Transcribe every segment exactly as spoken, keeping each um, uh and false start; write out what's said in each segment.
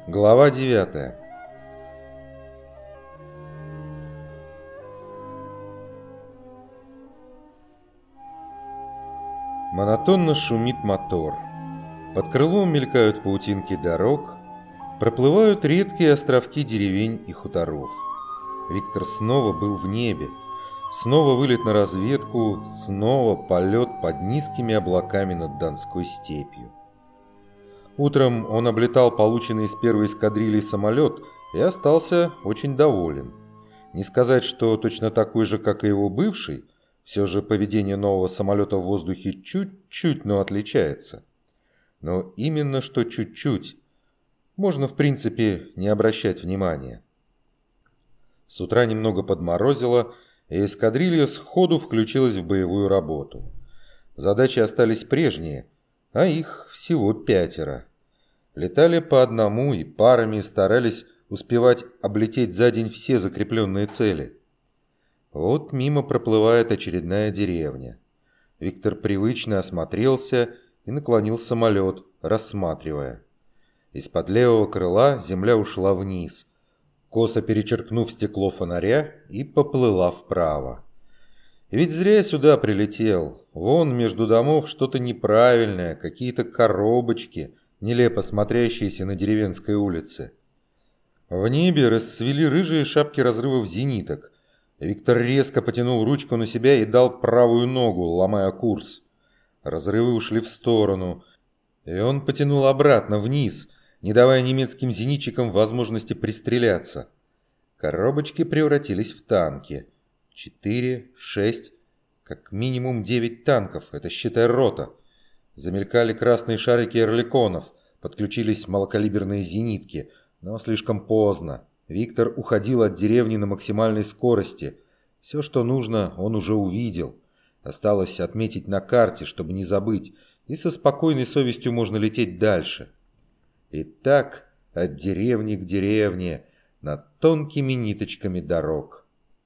Глава девятая. Монотонно шумит мотор. Под крылом мелькают паутинки дорог, проплывают редкие островки деревень и хуторов. Виктор снова был в небе, снова вылет на разведку, снова полет под низкими облаками над Донской степью. Утром он облетал полученный из первой эскадрильи самолет и остался очень доволен. Не сказать, что точно такой же, как и его бывший, все же поведение нового самолета в воздухе чуть-чуть, но отличается. Но именно что чуть-чуть. Можно, в принципе, не обращать внимания. С утра немного подморозило, и эскадрилья сходу включилась в боевую работу. Задачи остались прежние, а их всего пятеро. Летали по одному и парами, старались успевать облететь за день все закрепленные цели. Вот мимо проплывает очередная деревня. Виктор привычно осмотрелся и наклонил самолет, рассматривая. Из-под левого крыла земля ушла вниз, косо перечеркнув стекло фонаря, и поплыла вправо. И ведь зря я сюда прилетел. Вон между домов что-то неправильное, какие-то коробочки, нелепо смотрящиеся на деревенской улице. В небе расцвели рыжие шапки разрывов зениток. Виктор резко потянул ручку на себя и дал правую ногу, ломая курс. Разрывы ушли в сторону, и он потянул обратно, вниз, не давая немецким зенитчикам возможности пристреляться. Коробочки превратились в танки. Четыре, шесть, как минимум девять танков, это считай рота. Замелькали красные шарики орликонов, подключились малокалиберные зенитки, но слишком поздно. Виктор уходил от деревни на максимальной скорости. Все, что нужно, он уже увидел. Осталось отметить на карте, чтобы не забыть, и со спокойной совестью можно лететь дальше. И так от деревни к деревне, над тонкими ниточками дорог.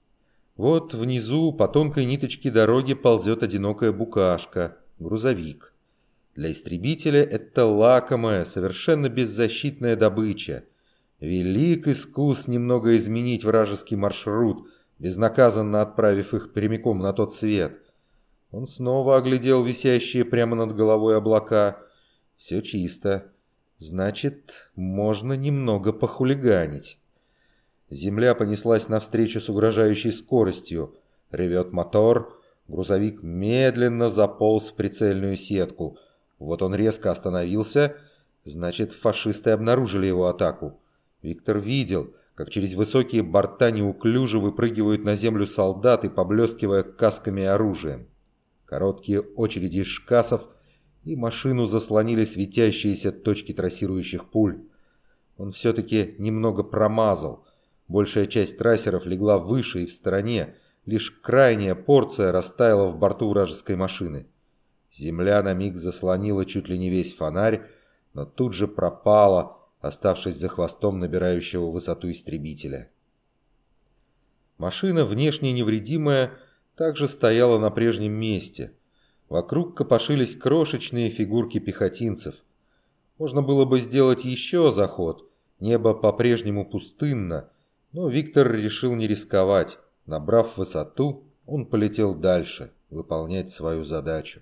Вот внизу по тонкой ниточке дороги ползет одинокая букашка, грузовик. Для истребителя это лакомая, совершенно беззащитная добыча. Велик искус немного изменить вражеский маршрут, безнаказанно отправив их прямиком на тот свет. Он снова оглядел висящие прямо над головой облака. Все чисто. Значит, можно немного похулиганить. Земля понеслась навстречу с угрожающей скоростью. Ревет мотор. Грузовик медленно заполз в прицельную сетку. Вот он резко остановился. Значит, фашисты обнаружили его атаку. Виктор видел, как через высокие борта неуклюже выпрыгивают на землю солдаты, поблескивая касками и оружием. Короткие очереди из шкасов, и машину заслонили светящиеся точки трассирующих пуль. Он все-таки немного промазал. Большая часть трассеров легла выше и в стороне, лишь крайняя порция растаяла в борту вражеской машины. Земля на миг заслонила чуть ли не весь фонарь, но тут же пропала, оставшись за хвостом набирающего высоту истребителя. Машина, внешне невредимая, также стояла на прежнем месте. Вокруг копошились крошечные фигурки пехотинцев. Можно было бы сделать еще заход, небо по-прежнему пустынно, но Виктор решил не рисковать. Набрав высоту, он полетел дальше, выполнять свою задачу.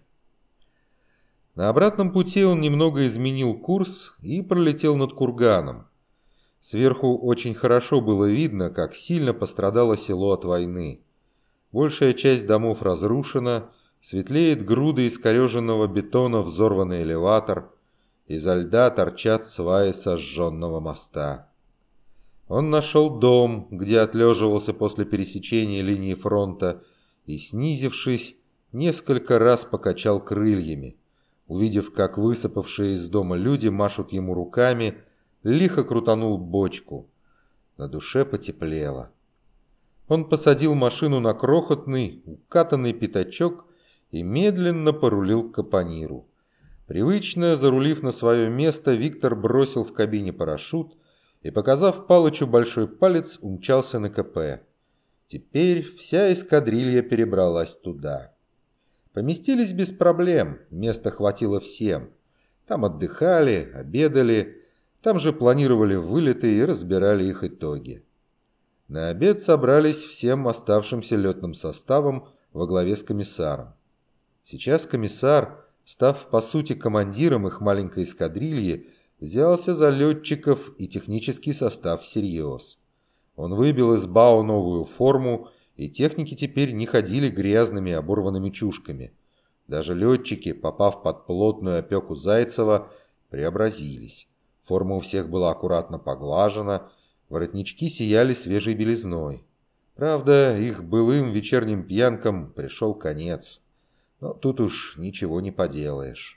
На обратном пути он немного изменил курс и пролетел над курганом. Сверху очень хорошо было видно, как сильно пострадало село от войны. Большая часть домов разрушена, светлеет груда искореженного бетона взорванный элеватор, изо льда торчат сваи сожженного моста. Он нашел дом, где отлеживался после пересечения линии фронта, и, снизившись, несколько раз покачал крыльями. Увидев, как высыпавшие из дома люди машут ему руками, лихо крутанул бочку. На душе потеплело. Он посадил машину на крохотный, укатанный пятачок и медленно порулил к капониру. Привычно зарулив на свое место, Виктор бросил в кабине парашют и, показав Палычу большой палец, умчался на КП. Теперь вся эскадрилья перебралась туда. Поместились без проблем, места хватило всем. Там отдыхали, обедали, Там же планировали вылеты и разбирали их итоги. На обед собрались всем оставшимся летным составом во главе с комиссаром. Сейчас комиссар, став по сути командиром их маленькой эскадрильи, взялся за летчиков и технический состав всерьез. Он выбил из БАО новую форму, и техники теперь не ходили грязными оборванными чушками. Даже летчики, попав под плотную опеку Зайцева, преобразились. Форма у всех была аккуратно поглажена, воротнички сияли свежей белизной. Правда, их былым вечерним пьянкам пришел конец. Но тут уж ничего не поделаешь.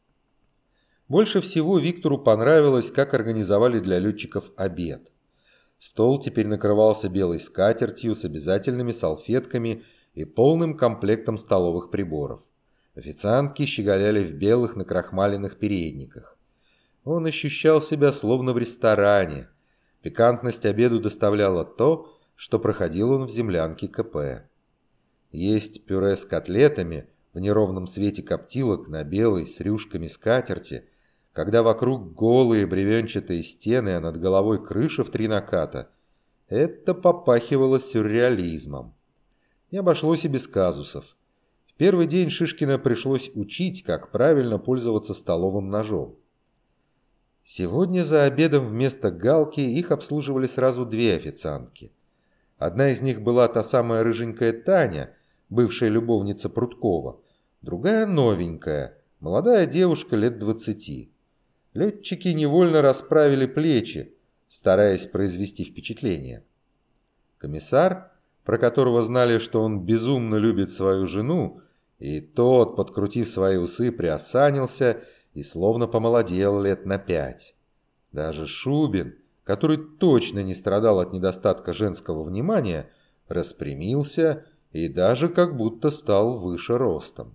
Больше всего Виктору понравилось, как организовали для летчиков обед. Стол теперь накрывался белой скатертью с обязательными салфетками и полным комплектом столовых приборов. Официантки щеголяли в белых накрахмаленных передниках. Он ощущал себя словно в ресторане. Пикантность обеду доставляло то, что проходил он в землянке КП. Есть пюре с котлетами в неровном свете коптилок на белой с рюшками скатерти, когда вокруг голые бревенчатые стены, а над головой крыша в три наката, это попахивало сюрреализмом. Не обошлось и без казусов. В первый день Шишкина пришлось учить, как правильно пользоваться столовым ножом. Сегодня за обедом вместо Галки их обслуживали сразу две официантки. Одна из них была та самая рыженькая Таня, бывшая любовница Прудкова, другая новенькая, молодая девушка лет двадцати. Летчики невольно расправили плечи, стараясь произвести впечатление. Комиссар, про которого знали, что он безумно любит свою жену, и тот, подкрутив свои усы, приосанился и словно помолодел лет на пять. Даже Шубин, который точно не страдал от недостатка женского внимания, распрямился и даже как будто стал выше ростом.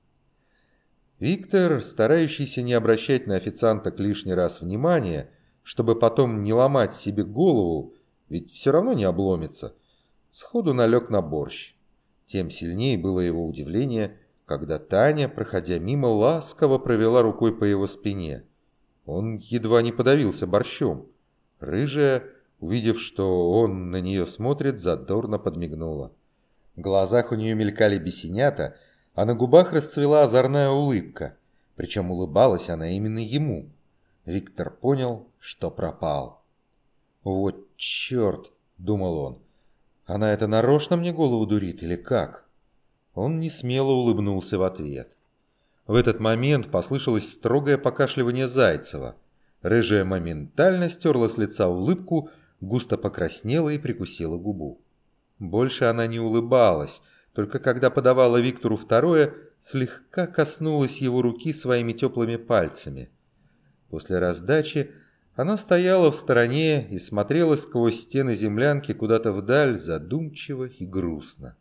Виктор, старающийся не обращать на официанток лишний раз внимания, чтобы потом не ломать себе голову, ведь все равно не обломится, сходу налег на борщ. Тем сильнее было его удивление, когда Таня, проходя мимо, ласково провела рукой по его спине. Он едва не подавился борщом. Рыжая, увидев, что он на нее смотрит, задорно подмигнула. В глазах у нее мелькали бесенята, а на губах расцвела озорная улыбка. Причем улыбалась она именно ему. Виктор понял, что пропал. «Вот черт!» — думал он. «Она это нарочно мне голову дурит или как?» Он несмело улыбнулся в ответ. В этот момент послышалось строгое покашливание Зайцева. Рыжая моментально стерла с лица улыбку, густо покраснела и прикусила губу. Больше она не улыбалась, только когда подавала Виктору второе, слегка коснулась его руки своими теплыми пальцами. После раздачи она стояла в стороне и смотрела сквозь стены землянки куда-то вдаль, задумчиво и грустно.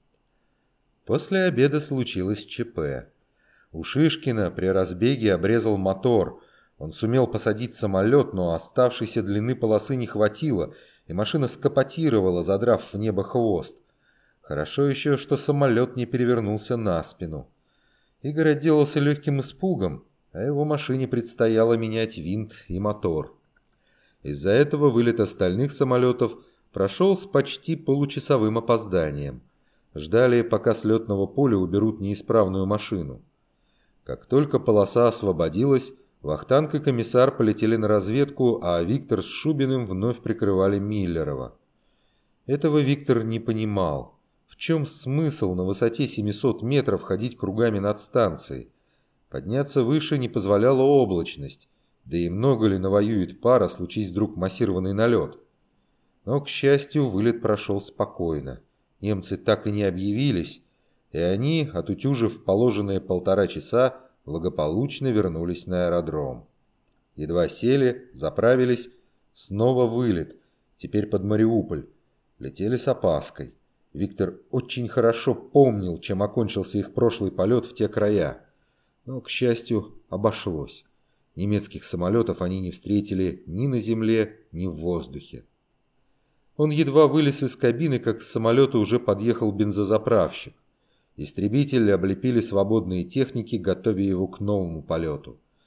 После обеда случилось ЧП. У Шишкина при разбеге обрезал мотор. Он сумел посадить самолет, но оставшейся длины полосы не хватило, и машина скопотировала, задрав в небо хвост. Хорошо еще, что самолет не перевернулся на спину. Игорь отделался легким испугом, а его машине предстояло менять винт и мотор. Из-за этого вылет остальных самолетов прошел с почти получасовым опозданием. Ждали, пока с летного поля уберут неисправную машину. Как только полоса освободилась, Вахтанг и комиссар полетели на разведку, а Виктор с Шубиным вновь прикрывали Миллерова. Этого Виктор не понимал. В чем смысл на высоте семисот метров ходить кругами над станцией? Подняться выше не позволяла облачность, да и много ли навоюет пара, случись вдруг массированный налет. Но, к счастью, вылет прошел спокойно. Немцы так и не объявились, и они, отутюжив положенные полтора часа, благополучно вернулись на аэродром. Едва сели, заправились, снова вылет, теперь под Мариуполь. Летели с опаской. Виктор очень хорошо помнил, чем окончился их прошлый полет в те края. Но, к счастью, обошлось. Немецких самолетов они не встретили ни на земле, ни в воздухе. Он едва вылез из кабины, как с самолета уже подъехал бензозаправщик. Истребители облепили свободные техники, готовя его к новому полету.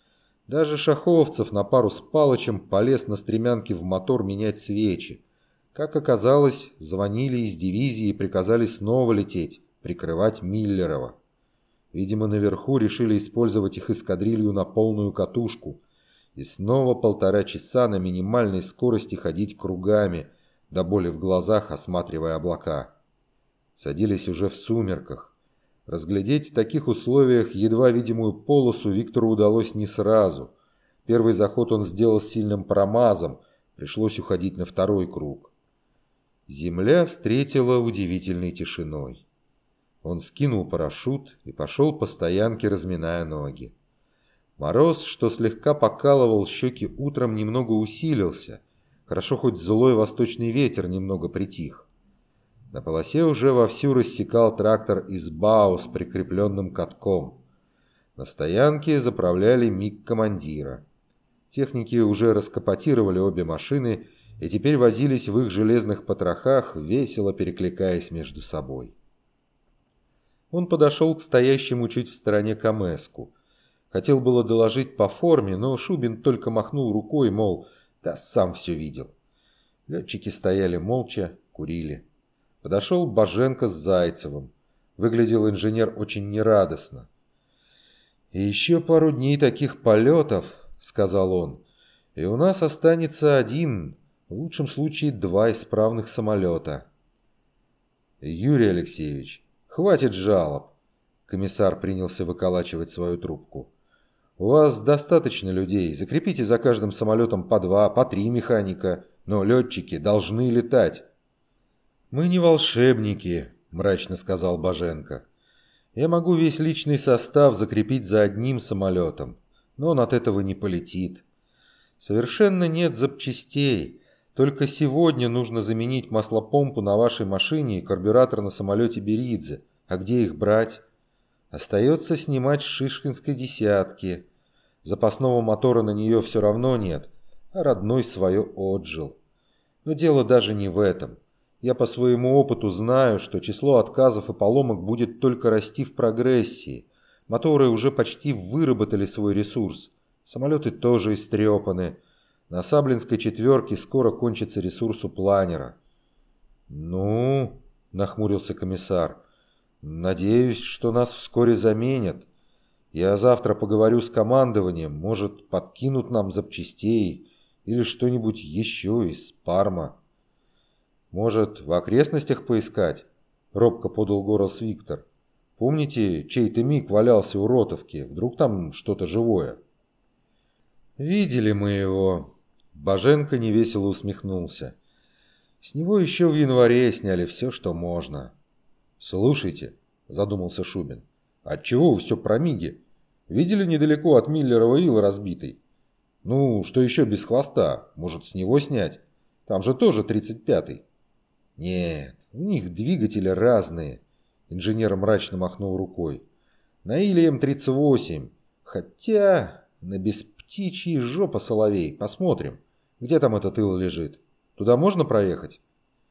Даже Шаховцев на пару с Палычем полез на стремянке в мотор менять свечи. Как оказалось, звонили из дивизии и приказали снова лететь, прикрывать Миллерова. Видимо, наверху решили использовать их эскадрилью на полную катушку. И снова полтора часа на минимальной скорости ходить кругами, до боли в глазах осматривая облака. Садились уже в сумерках. Разглядеть в таких условиях едва видимую полосу Виктору удалось не сразу. Первый заход он сделал с сильным промазом, пришлось уходить на второй круг. Земля встретила удивительной тишиной. Он скинул парашют и пошел по стоянке, разминая ноги. Мороз, что слегка покалывал щеки утром, немного усилился. Хорошо, хоть злой восточный ветер немного притих. На полосе уже вовсю рассекал трактор из БАУ с прикрепленным катком. На стоянке заправляли МиГ командира. Техники уже раскапотировали обе машины и теперь возились в их железных потрохах, весело перекликаясь между собой. Он подошел к стоящему чуть в стороне КамЭЗку. Хотел было доложить по форме, но Шубин только махнул рукой, мол, да сам все видел. Летчики стояли молча, курили. Подошел Боженко с Зайцевым. Выглядел инженер очень нерадостно. «И еще пару дней таких полетов, — сказал он, — и у нас останется один, в лучшем случае два исправных самолета». «Юрий Алексеевич, хватит жалоб!» Комиссар принялся выколачивать свою трубку. «У вас достаточно людей, закрепите за каждым самолетом по два, по три механика, но летчики должны летать». «Мы не волшебники», — мрачно сказал Боженко. «Я могу весь личный состав закрепить за одним самолетом, но он от этого не полетит. Совершенно нет запчастей. Только сегодня нужно заменить маслопомпу на вашей машине и карбюратор на самолете Беридзе. А где их брать? Остается снимать с шишкинской десятки. Запасного мотора на нее все равно нет, а родной свое отжил. Но дело даже не в этом. Я по своему опыту знаю, что число отказов и поломок будет только расти в прогрессии. Моторы уже почти выработали свой ресурс. Самолеты тоже истрепаны. На Саблинской четверке скоро кончится ресурс у планера. «Ну, — нахмурился комиссар, — надеюсь, что нас вскоре заменят. Я завтра поговорю с командованием, может, подкинут нам запчастей или что-нибудь еще из Парма». «Может, в окрестностях поискать?» — робко подал голос Виктор. «Помните, чей-то МиГ валялся у Ротовки? Вдруг там что-то живое?» «Видели мы его». Боженко невесело усмехнулся. «С него еще в январе сняли все, что можно». «Слушайте», — задумался Шубин, — «отчего вы все про МиГи? Видели недалеко от Миллерова ил разбитый? Ну, что еще без хвоста? Может, с него снять? Там же тоже тридцать пятый». «Нет, у них двигатели разные», — инженер мрачно махнул рукой. «На Иле Эм тридцать восемь, хотя на бесптичьей жопа соловей. Посмотрим, где там этот ил лежит. Туда можно проехать?»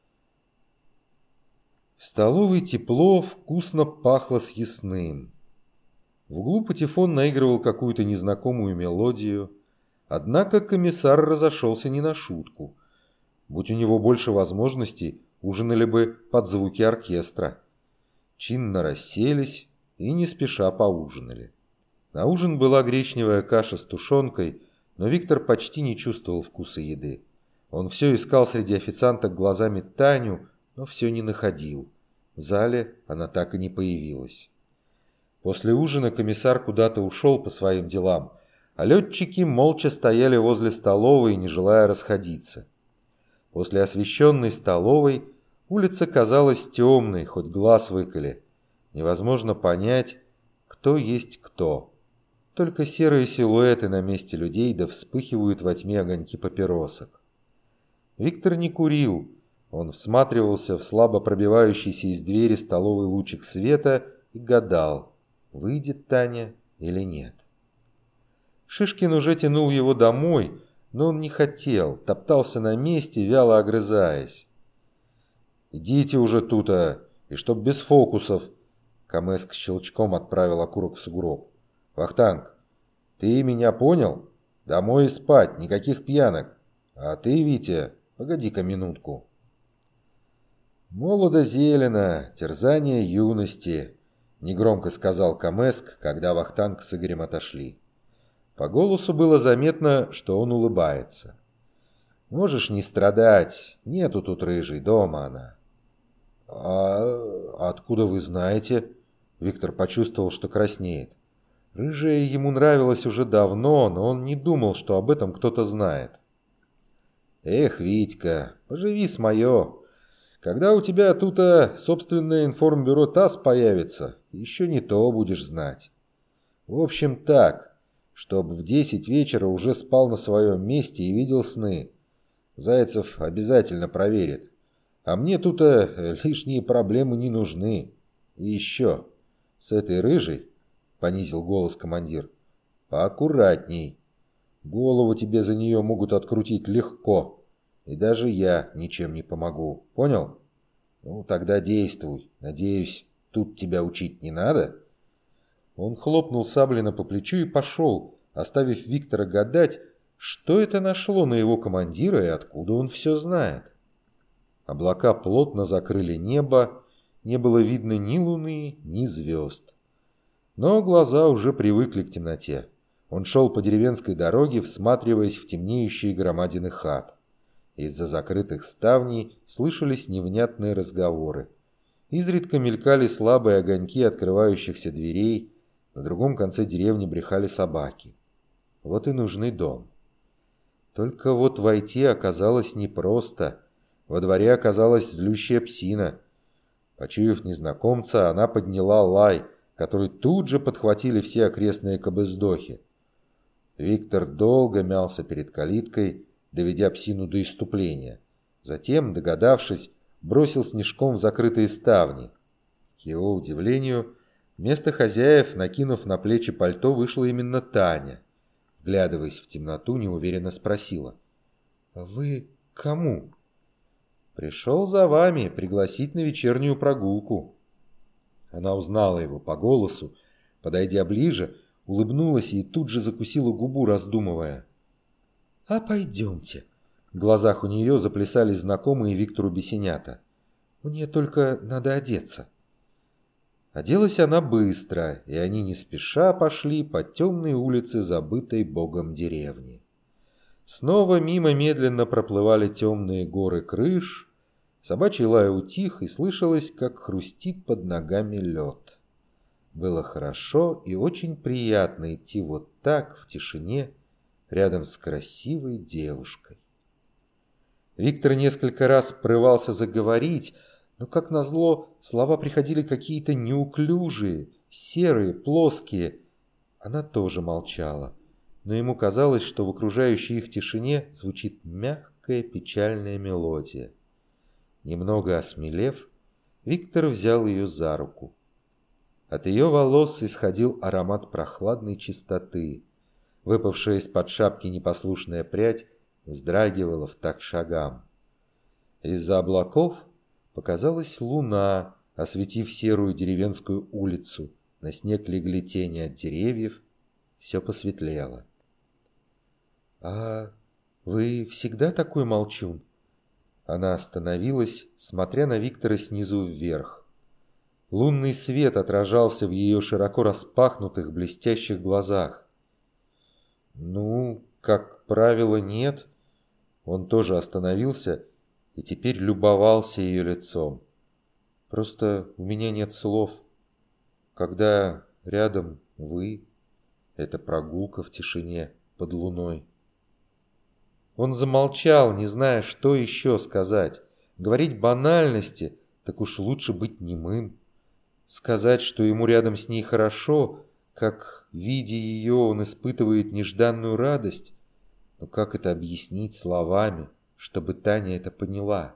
В столовой тепло, вкусно пахло съестным. В углу патефон наигрывал какую-то незнакомую мелодию. Однако комиссар разошелся не на шутку. Будь у него больше возможностей, ужинали бы под звуки оркестра. Чинно расселись и не спеша поужинали. На ужин была гречневая каша с тушенкой, но Виктор почти не чувствовал вкуса еды. Он все искал среди официанток глазами Таню, но все не находил. В зале она так и не появилась. После ужина комиссар куда-то ушел по своим делам, а летчики молча стояли возле столовой, не желая расходиться. После освещенной столовой улица казалась темной, хоть глаз выколи. Невозможно понять, кто есть кто. Только серые силуэты на месте людей, да вспыхивают во тьме огоньки папиросок. Виктор не курил. Он всматривался в слабо пробивающийся из двери столовый лучик света и гадал, выйдет Таня или нет. Шишкин уже тянул его домой, но он не хотел, топтался на месте, вяло огрызаясь. «Идите уже тута, и чтоб без фокусов!» КамЭЗ щелчком отправил окурок в сугроб. «Вахтанг, ты меня понял? Домой и спать, никаких пьянок. А ты, Витя, погоди-ка минутку. «Молодо зелено, терзание юности», — негромко сказал Камэск, когда Вахтанг с Игорем отошли. По голосу было заметно, что он улыбается. «Можешь не страдать, нету тут рыжей, дома она». «А откуда вы знаете?» Виктор почувствовал, что краснеет. Рыжая ему нравилась уже давно, но он не думал, что об этом кто-то знает. «Эх, Витька, поживи с моё. Когда у тебя тут а, собственное информбюро ТАСС появится, еще не то будешь знать. В общем так, чтоб в десять вечера уже спал на своем месте и видел сны. Зайцев обязательно проверит. А мне тут а, лишние проблемы не нужны. И еще, с этой рыжей, понизил голос командир, поаккуратней. Голову тебе за нее могут открутить легко. И даже я ничем не помогу. Понял? Ну, тогда действуй. Надеюсь, тут тебя учить не надо?» Он хлопнул Саблина по плечу и пошел, оставив Виктора гадать, что это нашло на его командира и откуда он все знает. Облака плотно закрыли небо, не было видно ни луны, ни звезд. Но глаза уже привыкли к темноте. Он шел по деревенской дороге, всматриваясь в темнеющие громадины хат. Из-за закрытых ставней слышались невнятные разговоры. Изредка мелькали слабые огоньки открывающихся дверей, на другом конце деревни брехали собаки. Вот и нужный дом. Только вот войти оказалось непросто. Во дворе оказалась злющая псина. Почуяв незнакомца, она подняла лай, который тут же подхватили все окрестные кобыздохи. Виктор долго мялся перед калиткой, доведя псину до исступления. Затем, догадавшись, бросил снежком в закрытые ставни. К его удивлению, вместо хозяев, накинув на плечи пальто, вышла именно Таня. Вглядываясь в темноту, неуверенно спросила: «Вы кому?» «Пришел за вами пригласить на вечернюю прогулку». Она узнала его по голосу, подойдя ближе, улыбнулась и тут же закусила губу, раздумывая. «А пойдемте». В глазах у нее заплясали знакомые Виктору бесенята. «Мне только надо одеться». Оделась она быстро, и они не спеша пошли по темной улице забытой богом деревни. Снова мимо медленно проплывали темные горы крыш, собачий лай утих, и слышалось, как хрустит под ногами лед. Было хорошо и очень приятно идти вот так, в тишине, рядом с красивой девушкой. Виктор несколько раз порывался заговорить, но, как назло, слова приходили какие-то неуклюжие, серые, плоские. Она тоже молчала, но ему казалось, что в окружающей их тишине звучит мягкая печальная мелодия. Немного осмелев, Виктор взял ее за руку. От ее волос исходил аромат прохладной чистоты. Выпавшая из-под шапки непослушная прядь вздрагивала в такт шагам. Из-за облаков показалась луна, осветив серую деревенскую улицу. На снег легли тени от деревьев, все посветлело. «А вы всегда такой молчун?» Она остановилась, смотря на Виктора снизу вверх. Лунный свет отражался в ее широко распахнутых блестящих глазах. «Ну, как правило, нет». Он тоже остановился и теперь любовался ее лицом. «Просто у меня нет слов. Когда рядом вы, это прогулка в тишине под луной». Он замолчал, не зная, что еще сказать. Говорить банальности, так уж лучше быть немым. Сказать, что ему рядом с ней хорошо, как, видя ее, он испытывает нежданную радость. Но как это объяснить словами, чтобы Таня это поняла?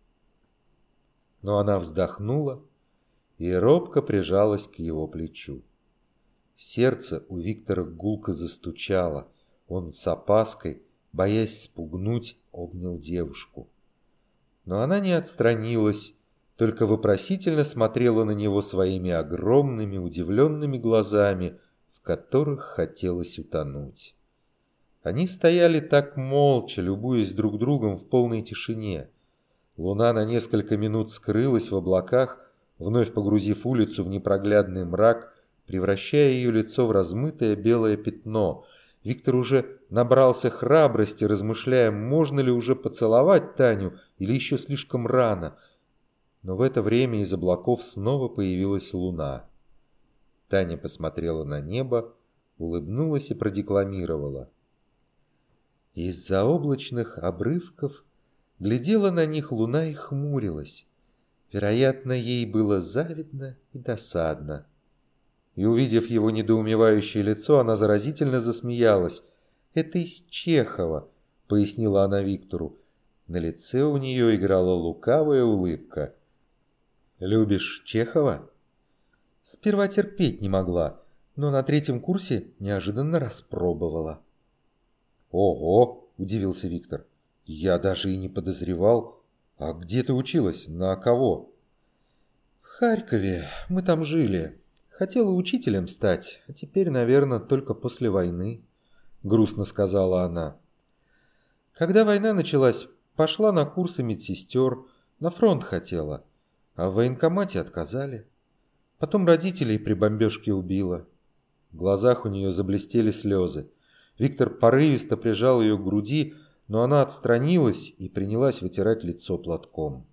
Но она вздохнула и робко прижалась к его плечу. Сердце у Виктора гулко застучало. Он с опаской, боясь спугнуть, обнял девушку. Но она не отстранилась, только вопросительно смотрела на него своими огромными удивленными глазами, в которых хотелось утонуть. Они стояли так молча, любуясь друг другом в полной тишине. Луна на несколько минут скрылась в облаках, вновь погрузив улицу в непроглядный мрак, превращая ее лицо в размытое белое пятно. Виктор уже набрался храбрости, размышляя, можно ли уже поцеловать Таню или еще слишком рано. Но в это время из облаков снова появилась луна. Таня посмотрела на небо, улыбнулась и продекламировала. Из-за облачных обрывков глядела на них луна и хмурилась. Вероятно, ей было завидно и досадно. И, увидев его недоумевающее лицо, она заразительно засмеялась. «Это из Чехова», — пояснила она Виктору. На лице у нее играла лукавая улыбка. «Любишь Чехова?» Сперва терпеть не могла, но на третьем курсе неожиданно распробовала. «Ого!» – удивился Виктор. «Я даже и не подозревал. А где ты училась? На кого?» «В Харькове. Мы там жили. Хотела учителем стать, а теперь, наверное, только после войны», – грустно сказала она. «Когда война началась, пошла на курсы медсестер, на фронт хотела, а в военкомате отказали. Потом родителей при бомбежке убила». В глазах у нее заблестели слезы. Виктор порывисто прижал ее к груди, но она отстранилась и принялась вытирать лицо платком.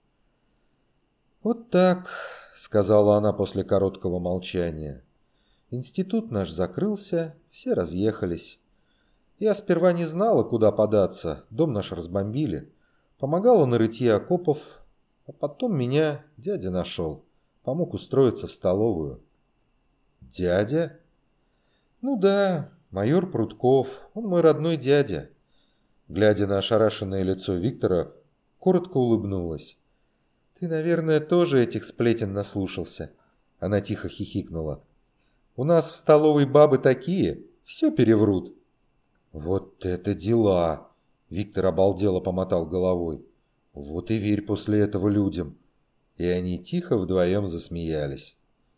«Вот так», — сказала она после короткого молчания. «Институт наш закрылся, все разъехались. Я сперва не знала, куда податься, дом наш разбомбили. Помогала на рытье окопов, а потом меня дядя нашел, помог устроиться в столовую». «Дядя?» «Ну да, майор Прудков, он мой родной дядя». Глядя на ошарашенное лицо Виктора, коротко улыбнулась. «Ты, наверное, тоже этих сплетен наслушался?» Она тихо хихикнула. «У нас в столовой бабы такие, все переврут». «Вот это дела!» Виктор обалдело помотал головой. «Вот и верь после этого людям». И они тихо вдвоем засмеялись.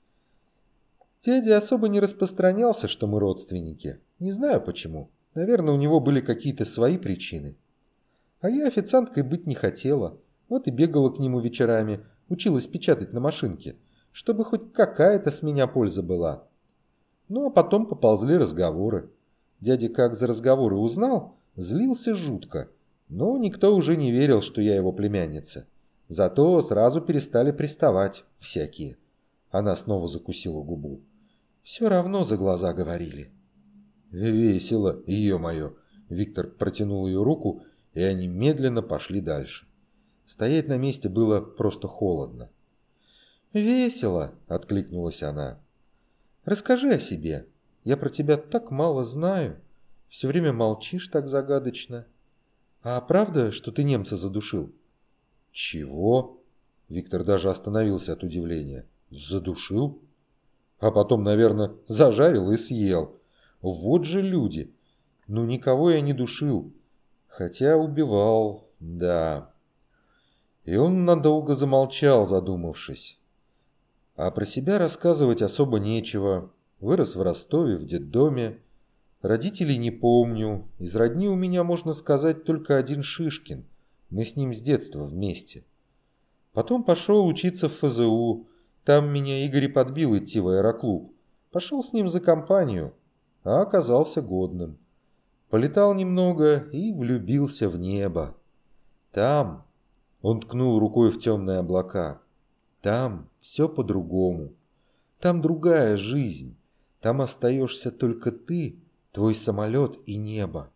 Дядя особо не распространялся, что мы родственники. Не знаю почему. Наверное, у него были какие-то свои причины. А я официанткой быть не хотела. Вот и бегала к нему вечерами, училась печатать на машинке, чтобы хоть какая-то с меня польза была. Ну, а потом поползли разговоры. Дядя как за разговоры узнал, злился жутко. Но никто уже не верил, что я его племянница. Зато сразу перестали приставать всякие. Она снова закусила губу. Все равно за глаза говорили. «Весело, ее-мое!» Виктор протянул ее руку, и они медленно пошли дальше. Стоять на месте было просто холодно. «Весело!» — откликнулась она. «Расскажи о себе. Я про тебя так мало знаю. Все время молчишь так загадочно. А правда, что ты немца задушил?» «Чего?» Виктор даже остановился от удивления. «Задушил?» А потом, наверное, зажарил и съел. Вот же люди. Ну, никого я не душил. Хотя убивал, да. И он надолго замолчал, задумавшись. А про себя рассказывать особо нечего. Вырос в Ростове, в детдоме. Родителей не помню. Из родни у меня, можно сказать, только один Шишкин. Мы с ним с детства вместе. Потом пошел учиться в эф зэ у. Там меня Игорь подбил идти в аэроклуб. Пошел с ним за компанию, а оказался годным. Полетал немного и влюбился в небо. Там, он ткнул рукой в темные облака, там все по-другому. Там другая жизнь. Там остаешься только ты, твой самолет и небо.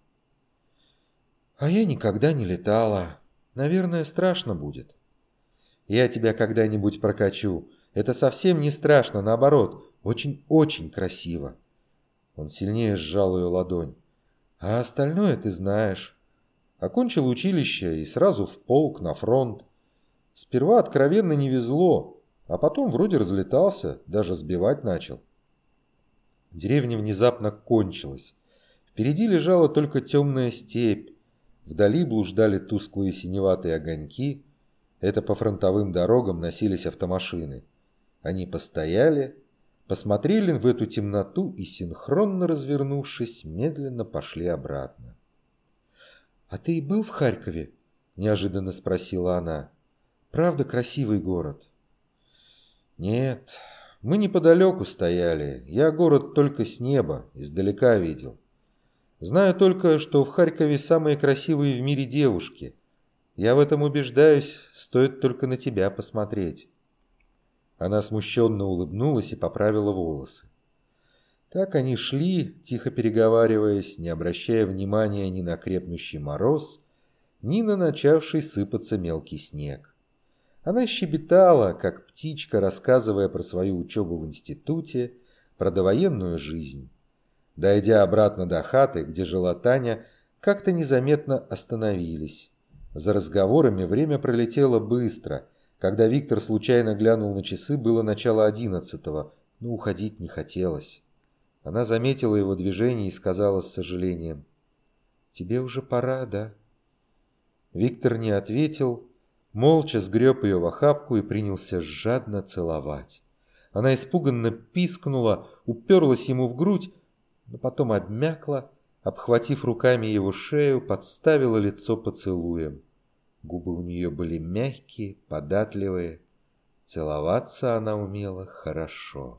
А я никогда не летала. Наверное, страшно будет. Я тебя когда-нибудь прокачу. Это совсем не страшно, наоборот, очень-очень красиво. Он сильнее сжал ее ладонь. А остальное ты знаешь. Окончил училище и сразу в полк, на фронт. Сперва откровенно не везло, а потом вроде разлетался, даже сбивать начал. Деревня внезапно кончилась. Впереди лежала только темная степь. Вдали блуждали тусклые синеватые огоньки. Это по фронтовым дорогам носились автомашины. Они постояли, посмотрели в эту темноту и, синхронно развернувшись, медленно пошли обратно. «А ты и был в Харькове?» – неожиданно спросила она. «Правда красивый город?» «Нет, мы неподалеку стояли. Я город только с неба, издалека видел. Знаю только, что в Харькове самые красивые в мире девушки. Я в этом убеждаюсь, стоит только на тебя посмотреть». Она смущенно улыбнулась и поправила волосы. Так они шли, тихо переговариваясь, не обращая внимания ни на крепнущий мороз, ни на начавший сыпаться мелкий снег. Она щебетала, как птичка, рассказывая про свою учебу в институте, про довоенную жизнь. Дойдя обратно до хаты, где жила Таня, как-то незаметно остановились. За разговорами время пролетело быстро. Когда Виктор случайно глянул на часы, было начало одиннадцатого, но уходить не хотелось. Она заметила его движение и сказала с сожалением: «Тебе уже пора, да?» Виктор не ответил, молча сгреб ее в охапку и принялся жадно целовать. Она испуганно пискнула, уперлась ему в грудь, но потом обмякла, обхватив руками его шею, подставила лицо поцелуем. Губы у нее были мягкие, податливые. Целоваться она умела хорошо.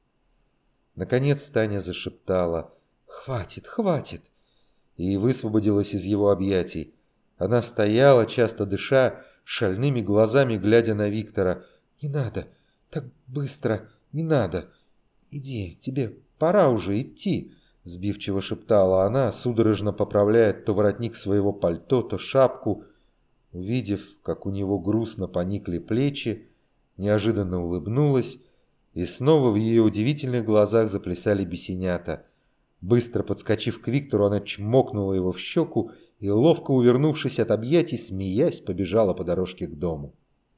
Наконец Таня зашептала: «Хватит, хватит!» и высвободилась из его объятий. Она стояла, часто дыша, шальными глазами глядя на Виктора. «Не надо, так быстро, не надо. Иди, тебе пора уже идти», — сбивчиво шептала она, судорожно поправляя то воротник своего пальто, то шапку. Увидев, как у него грустно поникли плечи, неожиданно улыбнулась, и снова в ее удивительных глазах заплясали бесенята. Быстро подскочив к Виктору, она чмокнула его в щеку и, ловко увернувшись от объятий, смеясь, побежала по дорожке к дому.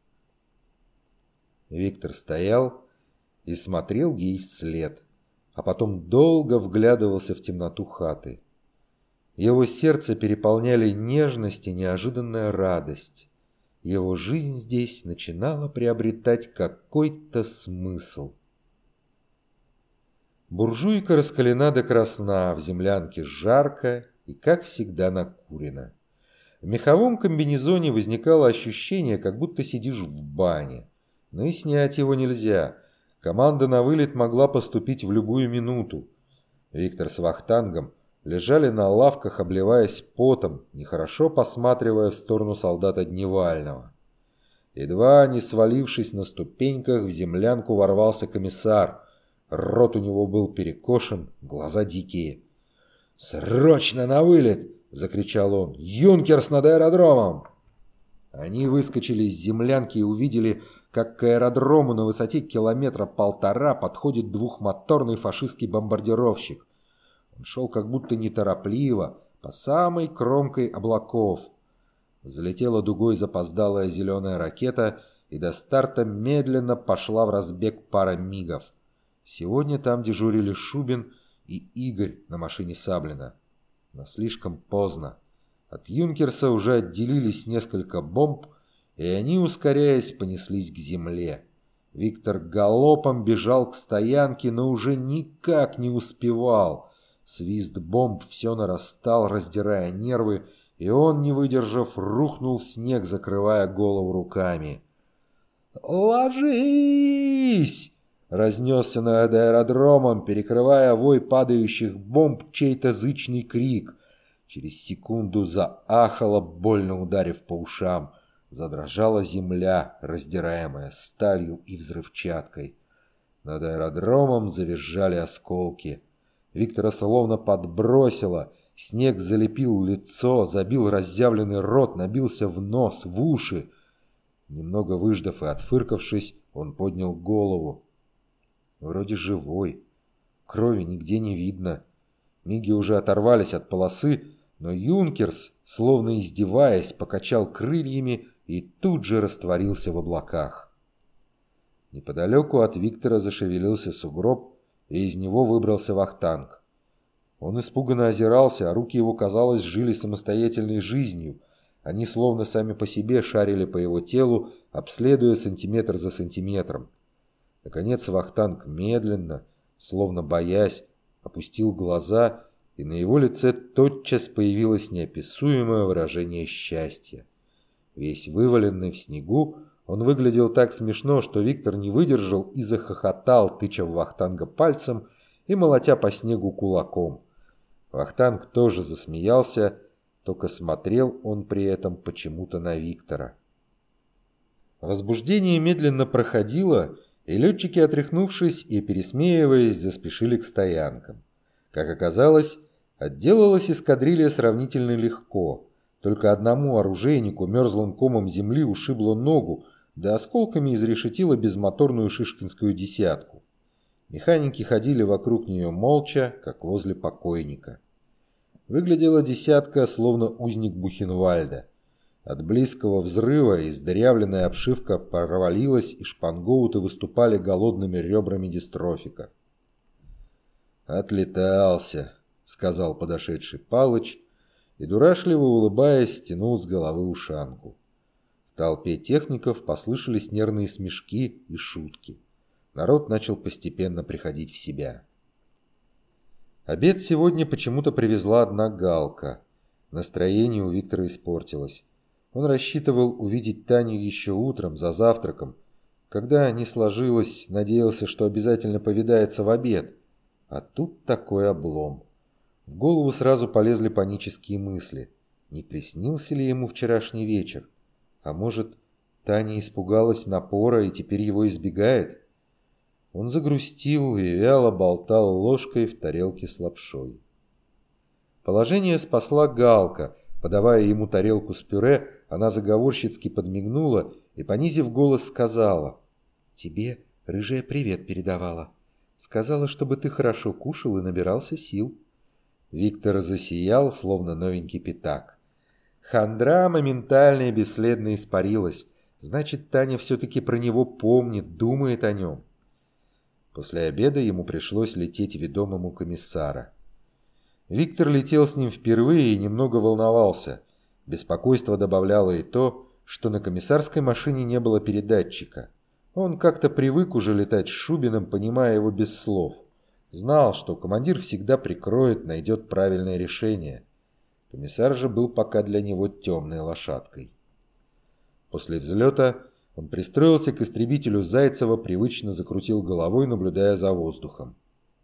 Виктор стоял и смотрел ей вслед, а потом долго вглядывался в темноту хаты. Его сердце переполняли нежность и неожиданная радость. Его жизнь здесь начинала приобретать какой-то смысл. Буржуйка раскалена до красна, в землянке жарко и, как всегда, накурено. В меховом комбинезоне возникало ощущение, как будто сидишь в бане. Но и снять его нельзя. Команда на вылет могла поступить в любую минуту. Виктор с Вахтангом лежали на лавках, обливаясь потом, нехорошо посматривая в сторону солдата Дневального. Едва не свалившись на ступеньках, в землянку ворвался комиссар. Рот у него был перекошен, глаза дикие. «Срочно на вылет!» – закричал он. «Юнкерс над аэродромом!» Они выскочили из землянки и увидели, как к аэродрому на высоте километра полтора подходит двухмоторный фашистский бомбардировщик. Он шел как будто неторопливо, по самой кромкой облаков. Взлетела дугой запоздалая зеленая ракета, и до старта медленно пошла в разбег пара мигов. Сегодня там дежурили Шубин и Игорь на машине Саблина. Но слишком поздно. От Юнкерса уже отделились несколько бомб, и они, ускоряясь, понеслись к земле. Виктор галопом бежал к стоянке, но уже никак не успевал. Свист бомб все нарастал, раздирая нервы, и он, не выдержав, рухнул в снег, закрывая голову руками. «Ложись!» — разнесся над аэродромом, перекрывая вой падающих бомб, чей-то зычный крик. Через секунду заахало, больно ударив по ушам. Задрожала земля, раздираемая сталью и взрывчаткой. Над аэродромом завизжали осколки. Виктора словно подбросило. Снег залепил лицо, забил разъявленный рот, набился в нос, в уши. Немного выждав и отфыркавшись, он поднял голову. Вроде живой. Крови нигде не видно. Миги уже оторвались от полосы, но Юнкерс, словно издеваясь, покачал крыльями и тут же растворился в облаках. Неподалеку от Виктора зашевелился сугроб, и из него выбрался Вахтанг. Он испуганно озирался, а руки его, казалось, жили самостоятельной жизнью. Они словно сами по себе шарили по его телу, обследуя сантиметр за сантиметром. Наконец Вахтанг медленно, словно боясь, опустил глаза, и на его лице тотчас появилось неописуемое выражение счастья. Весь вываленный в снегу, он выглядел так смешно, что Виктор не выдержал и захохотал, тыча в Вахтанга пальцем и молотя по снегу кулаком. Вахтанг тоже засмеялся, только смотрел он при этом почему-то на Виктора. Возбуждение медленно проходило, и летчики, отряхнувшись и пересмеиваясь, заспешили к стоянкам. Как оказалось, отделалась эскадрилья сравнительно легко. Только одному оружейнику мерзлым комом земли ушибло ногу, да осколками изрешетило безмоторную шишкинскую десятку. Механики ходили вокруг нее молча, как возле покойника. Выглядела десятка, словно узник Бухенвальда. От близкого взрыва издырявленная обшивка провалилась, и шпангоуты выступали голодными ребрами дистрофика. «Отлетался», — сказал подошедший Палыч, и, дурашливо улыбаясь, стянул с головы ушанку. В толпе техников послышались нервные смешки и шутки. Народ начал постепенно приходить в себя. Обед сегодня почему-то привезла одна Галка. Настроение у Виктора испортилось. Он рассчитывал увидеть Таню еще утром, за завтраком. Когда не сложилось, надеялся, что обязательно повидается в обед. А тут такой облом. В голову сразу полезли панические мысли. Не приснился ли ему вчерашний вечер? А может, Таня испугалась напора и теперь его избегает? Он загрустил и вяло болтал ложкой в тарелке с лапшой. Положение спасла Галка. Подавая ему тарелку с пюре, она заговорщицки подмигнула и, понизив голос, сказала: «Тебе рыжая привет передавала. Сказала, чтобы ты хорошо кушал и набирался сил». Виктор засиял, словно новенький пятак. Хандра моментально и бесследно испарилась. Значит, Таня все-таки про него помнит, думает о нем. После обеда ему пришлось лететь ведомому комиссара. Виктор летел с ним впервые и немного волновался. Беспокойство добавляло и то, что на комиссарской машине не было передатчика. Он как-то привык уже летать с Шубиным, понимая его без слов. Знал, что командир всегда прикроет, найдет правильное решение. Комиссар же был пока для него темной лошадкой. После взлета он пристроился к истребителю Зайцева, привычно закрутил головой, наблюдая за воздухом.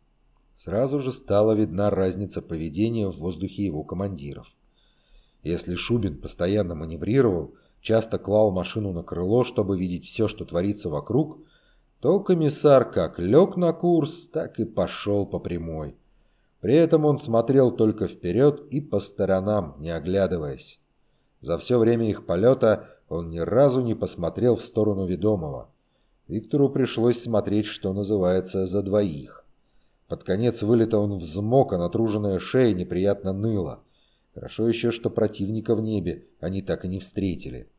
Сразу же стала видна разница поведения в воздухе его командиров. Если Шубин постоянно маневрировал, часто клал машину на крыло, чтобы видеть все, что творится вокруг, то комиссар как лег на курс, так и пошел по прямой. При этом он смотрел только вперед и по сторонам, не оглядываясь. За все время их полета он ни разу не посмотрел в сторону ведомого. Виктору пришлось смотреть, что называется, за двоих. Под конец вылета он взмок, а натруженная шея неприятно ныла. Хорошо еще, что противника в небе они так и не встретили.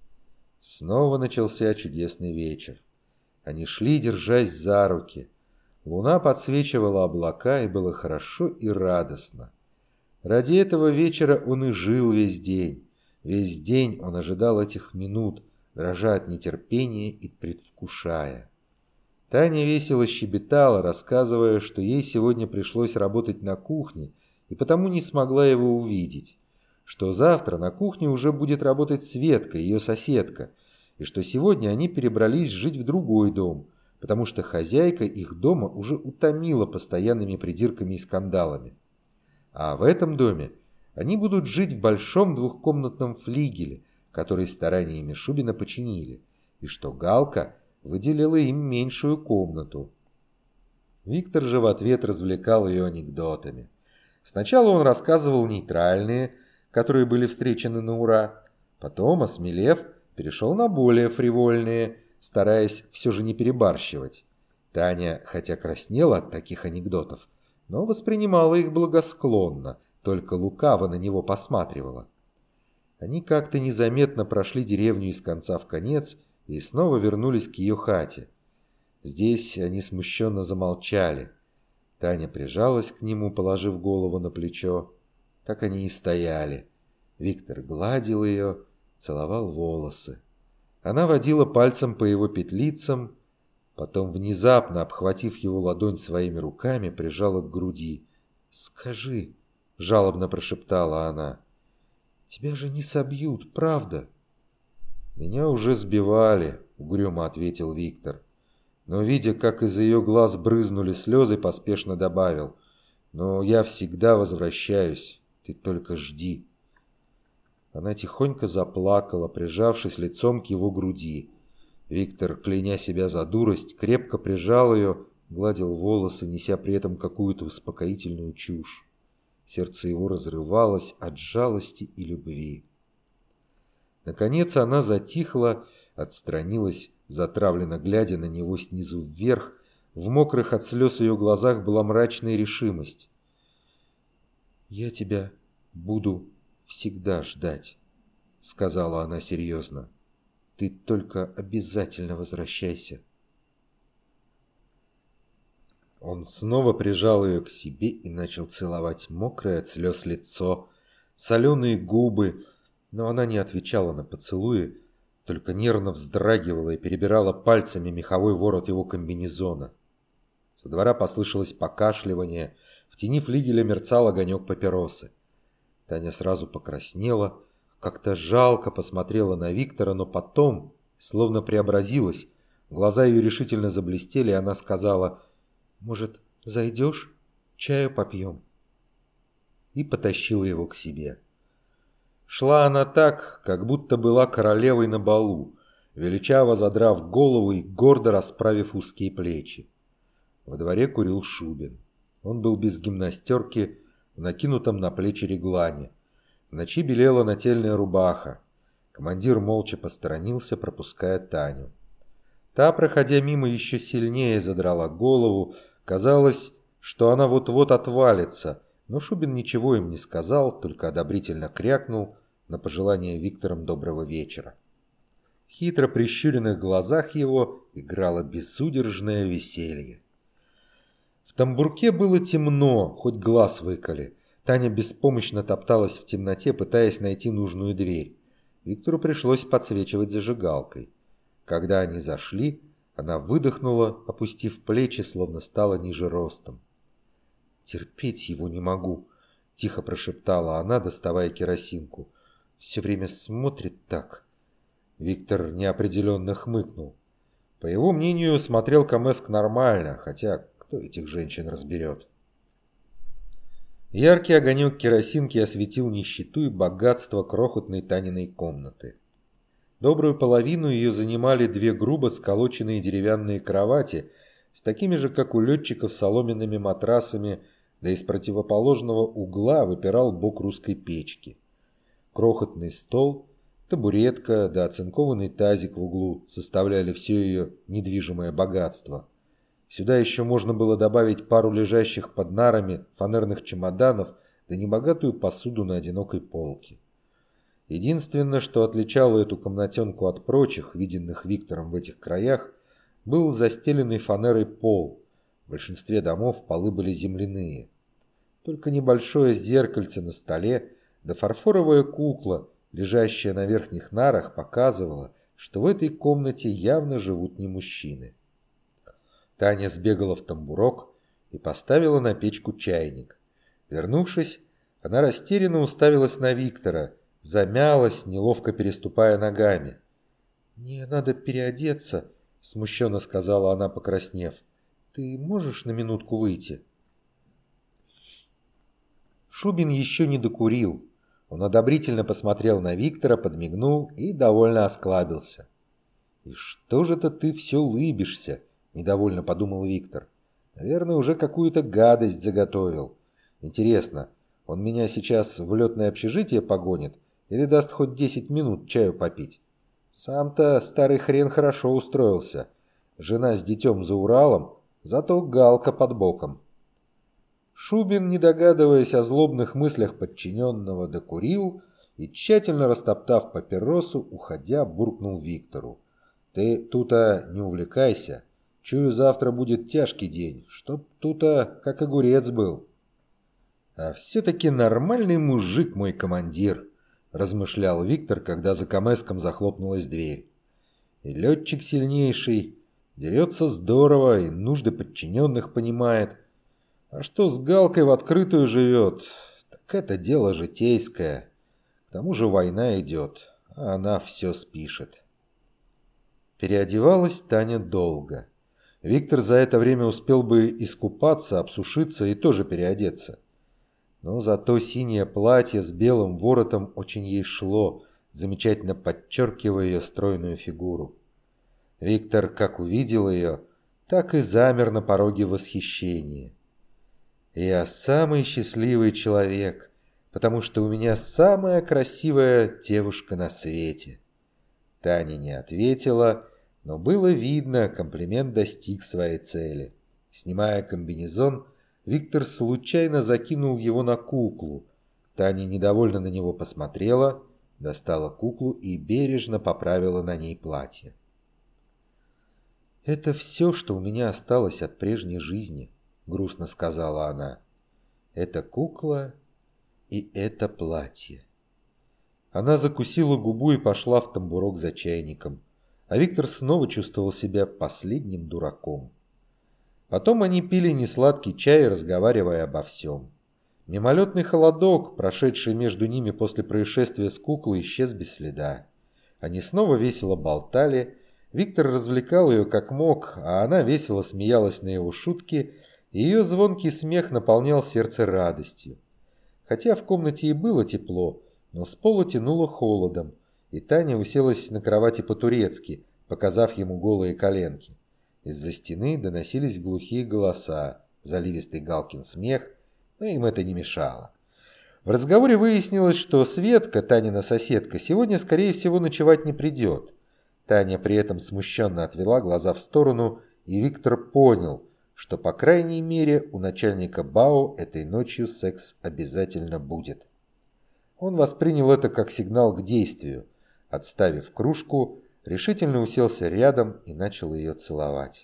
Снова начался чудесный вечер. Они шли, держась за руки. Луна подсвечивала облака, и было хорошо и радостно. Ради этого вечера он и жил весь день. Весь день он ожидал этих минут, дрожа от нетерпения и предвкушая. Таня весело щебетала, рассказывая, что ей сегодня пришлось работать на кухне, и потому не смогла его увидеть, что завтра на кухне уже будет работать Светка, ее соседка, и что сегодня они перебрались жить в другой дом, потому что хозяйка их дома уже утомила постоянными придирками и скандалами. А в этом доме они будут жить в большом двухкомнатном флигеле, который стараниями Шубина починили, и что Галка выделила им меньшую комнату. Виктор же в ответ развлекал ее анекдотами. Сначала он рассказывал нейтральные, которые были встречены на ура, потом, осмелев, перешел на более фривольные, стараясь все же не перебарщивать. Таня, хотя краснела от таких анекдотов, но воспринимала их благосклонно, только лукаво на него посматривала. Они как-то незаметно прошли деревню из конца в конец и снова вернулись к ее хате. Здесь они смущенно замолчали. Таня прижалась к нему, положив голову на плечо. Так они и стояли. Виктор гладил ее, целовал волосы. Она водила пальцем по его петлицам, Потом, внезапно обхватив его ладонь своими руками, прижала к груди. «Скажи», — жалобно прошептала она, — «тебя же не собьют, правда?» «Меня уже сбивали», — угрюмо ответил Виктор. Но, видя, как из ее глаз брызнули слезы, поспешно добавил: «Но я всегда возвращаюсь, ты только жди». Она тихонько заплакала, прижавшись лицом к его груди. Виктор, кляня себя за дурость, крепко прижал ее, гладил волосы, неся при этом какую-то успокоительную чушь. Сердце его разрывалось от жалости и любви. Наконец она затихла, отстранилась, затравленно глядя на него снизу вверх. В мокрых от слез ее глазах была мрачная решимость. «Я тебя буду всегда ждать», — сказала она серьезно. «Ты только обязательно возвращайся». Он снова прижал ее к себе и начал целовать мокрое от слез лицо, соленые губы, но она не отвечала на поцелуи, только нервно вздрагивала и перебирала пальцами меховой ворот его комбинезона. Со двора послышалось покашливание, в тени флигеля мерцал огонек папиросы. Таня сразу покраснела, как-то жалко посмотрела на Виктора, но потом, словно преобразилась, глаза ее решительно заблестели, и она сказала: «Может, зайдешь? Чаю попьем?» И потащила его к себе. Шла она так, как будто была королевой на балу, величаво задрав голову и гордо расправив узкие плечи. Во дворе курил Шубин. Он был без гимнастерки, в накинутом на плечи реглане. В ночи белела нательная рубаха. Командир молча посторонился, пропуская Таню. Та, проходя мимо, еще сильнее задрала голову. Казалось, что она вот-вот отвалится, но Шубин ничего им не сказал, только одобрительно крякнул на пожелание Виктором доброго вечера. В хитро прищуренных глазах его играло безудержное веселье. В тамбурке было темно, хоть глаз выколи. Таня беспомощно топталась в темноте, пытаясь найти нужную дверь. Виктору пришлось подсвечивать зажигалкой. Когда они зашли, она выдохнула, опустив плечи, словно стала ниже ростом. «Терпеть его не могу», — тихо прошептала она, доставая керосинку. «Все время смотрит так». Виктор неопределенно хмыкнул. По его мнению, смотрел Камэск нормально, хотя кто этих женщин разберет. Яркий огонек керосинки осветил нищету и богатство крохотной Таниной комнаты. Добрую половину ее занимали две грубо сколоченные деревянные кровати с такими же, как у летчиков, соломенными матрасами, да из противоположного угла выпирал бок русской печки. Крохотный стол, табуретка да оцинкованный тазик в углу составляли все ее недвижимое богатство. Сюда еще можно было добавить пару лежащих под нарами фанерных чемоданов да небогатую посуду на одинокой полке. Единственное, что отличало эту комнатенку от прочих, виденных Виктором в этих краях, был застеленный фанерой пол. В большинстве домов полы были земляные. Только небольшое зеркальце на столе да фарфоровая кукла, лежащая на верхних нарах, показывала, что в этой комнате явно живут не мужчины. Таня сбегала в тамбурок и поставила на печку чайник. Вернувшись, она растерянно уставилась на Виктора, замялась, неловко переступая ногами. «Мне надо переодеться», — смущенно сказала она, покраснев. «Ты можешь на минутку выйти?» Шубин еще не докурил. Он одобрительно посмотрел на Виктора, подмигнул и довольно осклабился. «И что же это ты все лыбишься?» — недовольно подумал Виктор. «Наверное, уже какую-то гадость заготовил. Интересно, он меня сейчас в летное общежитие погонит или даст хоть десять минут чаю попить? Сам-то старый хрен хорошо устроился. Жена с детем за Уралом, зато галка под боком». Шубин, не догадываясь о злобных мыслях подчиненного, докурил и, тщательно растоптав папиросу, уходя, буркнул Виктору: «Ты тута не увлекайся. Чую, завтра будет тяжкий день, чтоб тута как огурец был». «А все-таки нормальный мужик мой командир», — размышлял Виктор, когда за Камэском захлопнулась дверь. «И летчик сильнейший, Дерется здорово и нужды подчиненных понимает. А что с Галкой в открытую живет, так это дело житейское. К тому же война идет, а она все спишет. Переодевалась Таня долго. Виктор за это время успел бы искупаться, обсушиться и тоже переодеться. Но зато синее платье с белым воротом очень ей шло, замечательно подчеркивая ее стройную фигуру. Виктор, как увидел ее, так и замер на пороге восхищения. «Я самый счастливый человек, потому что у меня самая красивая девушка на свете». Таня не ответила, но было видно, комплимент достиг своей цели. Снимая комбинезон, Виктор случайно закинул его на куклу. Таня недовольно на него посмотрела, достала куклу и бережно поправила на ней платье. «Это все, что у меня осталось от прежней жизни», — грустно сказала она. «Это кукла и это платье». Она закусила губу и пошла в тамбурок за чайником, а Виктор снова чувствовал себя последним дураком. Потом они пили несладкий чай, разговаривая обо всем. Мимолетный холодок, прошедший между ними после происшествия с куклой, исчез без следа. Они снова весело болтали. Виктор развлекал ее как мог, а она весело смеялась на его шутки, и ее звонкий смех наполнял сердце радостью. Хотя в комнате и было тепло, но с пола тянуло холодом, и Таня уселась на кровати по-турецки, показав ему голые коленки. Из-за стены доносились глухие голоса, заливистый Галкин смех, но им это не мешало. В разговоре выяснилось, что Светка, Танина соседка, сегодня, скорее всего, ночевать не придет. Таня при этом смущенно отвела глаза в сторону, и Виктор понял, что, по крайней мере, у начальника БАО этой ночью секс обязательно будет. Он воспринял это как сигнал к действию. Отставив кружку, решительно уселся рядом и начал ее целовать.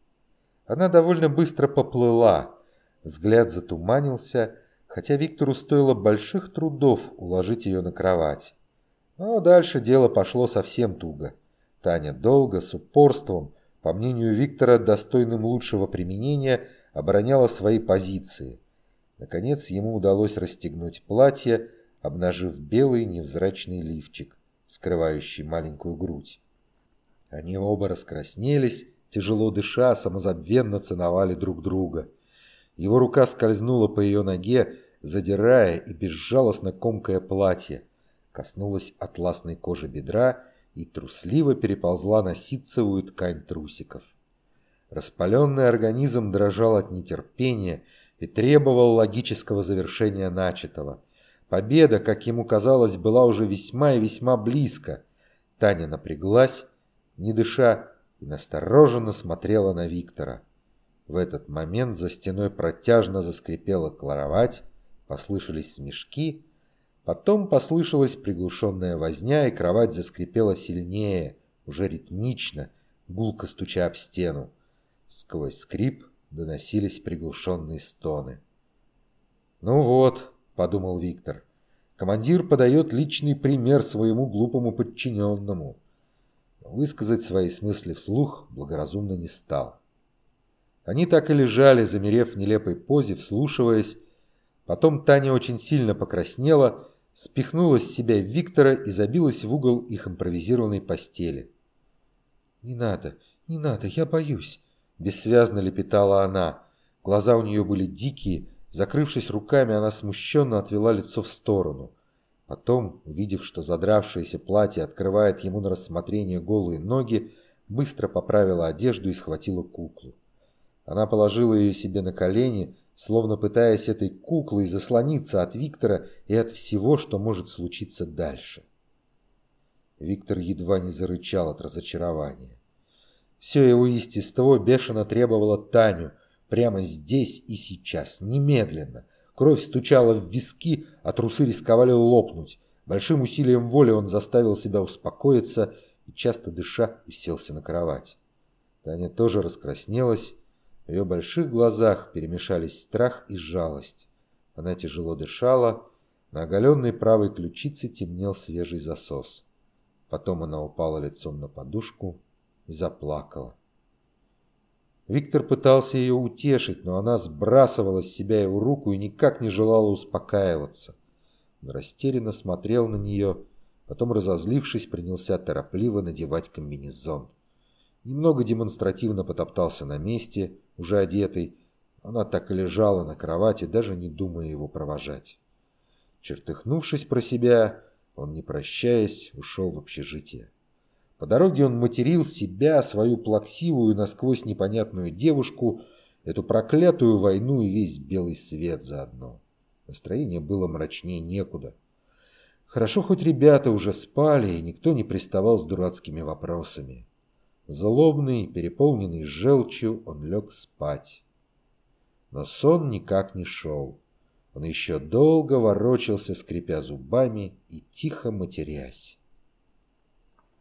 Она довольно быстро поплыла, взгляд затуманился, хотя Виктору стоило больших трудов уложить ее на кровать. Но дальше дело пошло совсем туго. Таня долго, с упорством, по мнению Виктора, достойным лучшего применения, обороняла свои позиции. Наконец ему удалось расстегнуть платье, обнажив белый невзрачный лифчик, скрывающий маленькую грудь. Они оба раскраснелись, тяжело дыша, самозабвенно целовали друг друга. Его рука скользнула по ее ноге, задирая и безжалостно комкая платье, коснулась атласной кожи бедра и трусливо переползла на ситцевую ткань трусиков. Распаленный организм дрожал от нетерпения и требовал логического завершения начатого. Победа, как ему казалось, была уже весьма и весьма близко. Таня напряглась, не дыша, и настороженно смотрела на Виктора. В этот момент за стеной протяжно заскрипела кровать, послышались смешки, потом послышалась приглушенная возня, и кровать заскрипела сильнее, уже ритмично, гулко стуча об стену. Сквозь скрип доносились приглушенные стоны. «Ну вот», — подумал Виктор, — «командир подает личный пример своему глупому подчиненному». Но высказать свои смысли вслух благоразумно не стал. Они так и лежали, замерев в нелепой позе, вслушиваясь. Потом Таня очень сильно покраснела, спихнула с себя Виктора и забилась в угол их импровизированной постели. «Не надо, не надо, я боюсь», — бессвязно лепетала она. Глаза у нее были дикие, закрывшись руками, она смущенно отвела лицо в сторону. Потом, увидев, что задравшееся платье открывает ему на рассмотрение голые ноги, быстро поправила одежду и схватила куклу. Она положила ее себе на колени, словно пытаясь этой куклой заслониться от Виктора и от всего, что может случиться дальше. Виктор едва не зарычал от разочарования. Все его естество бешено требовало Таню, прямо здесь и сейчас, немедленно. Кровь стучала в виски, а трусы рисковали лопнуть. Большим усилием воли он заставил себя успокоиться и, часто дыша, уселся на кровать. Таня тоже раскраснелась. В ее больших глазах перемешались страх и жалость. Она тяжело дышала, на оголенной правой ключице темнел свежий засос. Потом она упала лицом на подушку и заплакала. Виктор пытался ее утешить, но она сбрасывала с себя его руку и никак не желала успокаиваться. Он растерянно смотрел на нее, потом, разозлившись, принялся торопливо надевать комбинезон. Немного демонстративно потоптался на месте, уже одетый. Она так и лежала на кровати, даже не думая его провожать. Чертыхнувшись про себя, он, не прощаясь, ушел в общежитие. По дороге он материл себя, свою плаксивую, насквозь непонятную девушку, эту проклятую войну и весь белый свет заодно. Настроение было мрачнее некуда. Хорошо, хоть ребята уже спали, и никто не приставал с дурацкими вопросами. Злобный, переполненный желчью, он лег спать. Но сон никак не шел. Он еще долго ворочался, скрипя зубами и тихо матерясь.